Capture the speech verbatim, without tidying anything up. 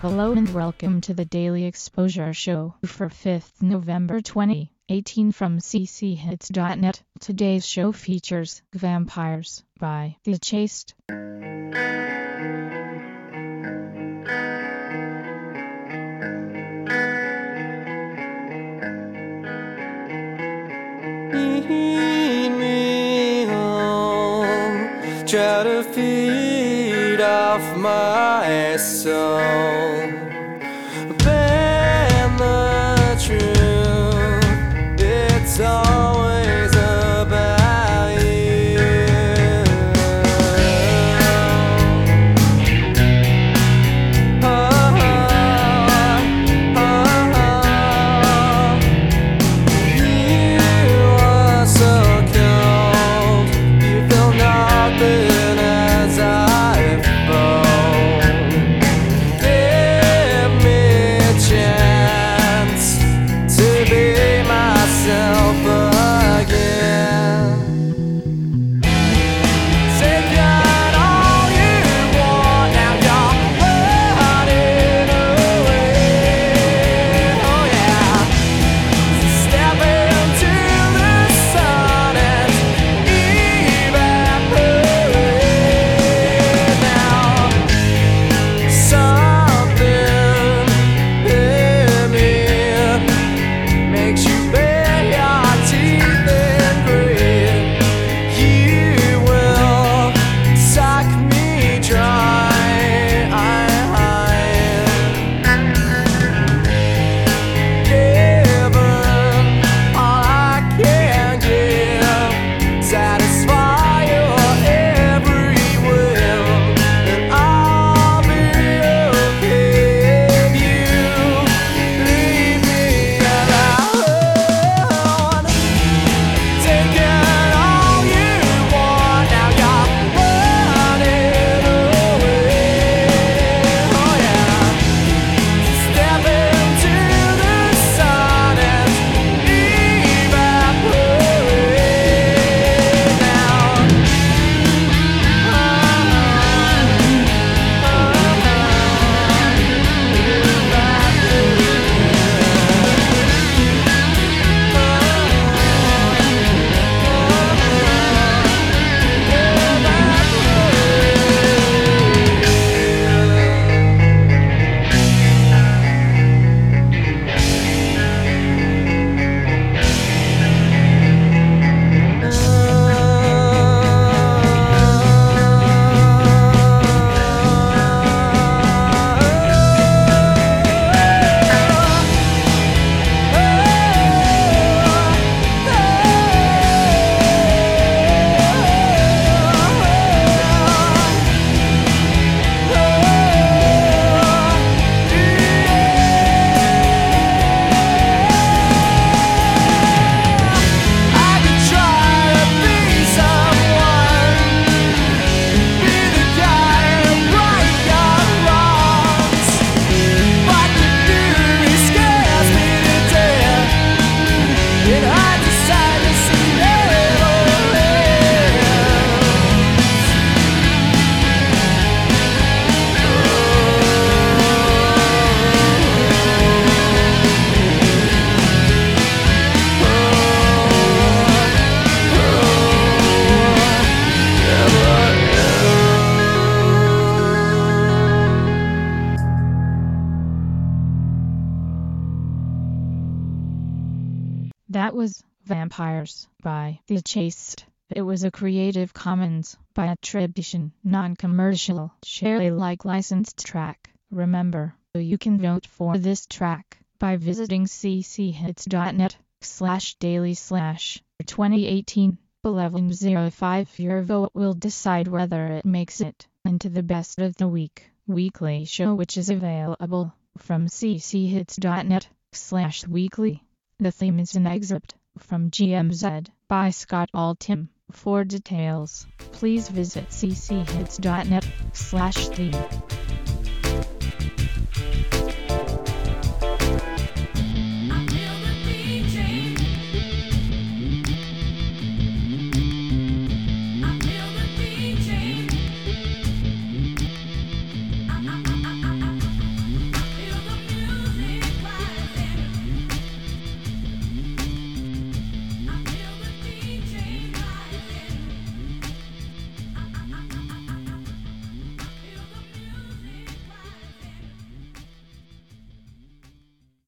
Hello and welcome to the Daily Exposure Show for fifth November twenty eighteen from c c hits dot net. Today's show features Vampires by The Chaste. Eat me whole, try to feed off my soul, bend the truth, it's always about you. Oh, oh, oh, you are so cold, you feel nothing as I fall. Give me a chance to be myself again. Take out all you want, now you're running away. Oh yeah. Step into the sun and evaporate now. Something in me makes you bare your teeth and grin. You will suck me dry. Given all I can give, satisfy your every whim, and I'll be okay if you leave me alone. Take it all you want, now you're running away. Oh yeah. Step into the sun and evaporate now. I could try to be someone, be the guy who right your wrongs, but the beauty scares me to death, and I decide to see never That was Vampires by The Chaste. It was a Creative Commons by attribution, non-commercial, share Alike licensed track. Remember, you can vote for this track by visiting c c hits dot net slash daily slash twenty eighteen eleven oh five. Your vote will decide whether it makes it into the best of the week weekly show, which is available from c c hits dot net slash weekly. The theme is an excerpt from G M Z by Scott Altham. For details, please visit c c hits dot net slash theme.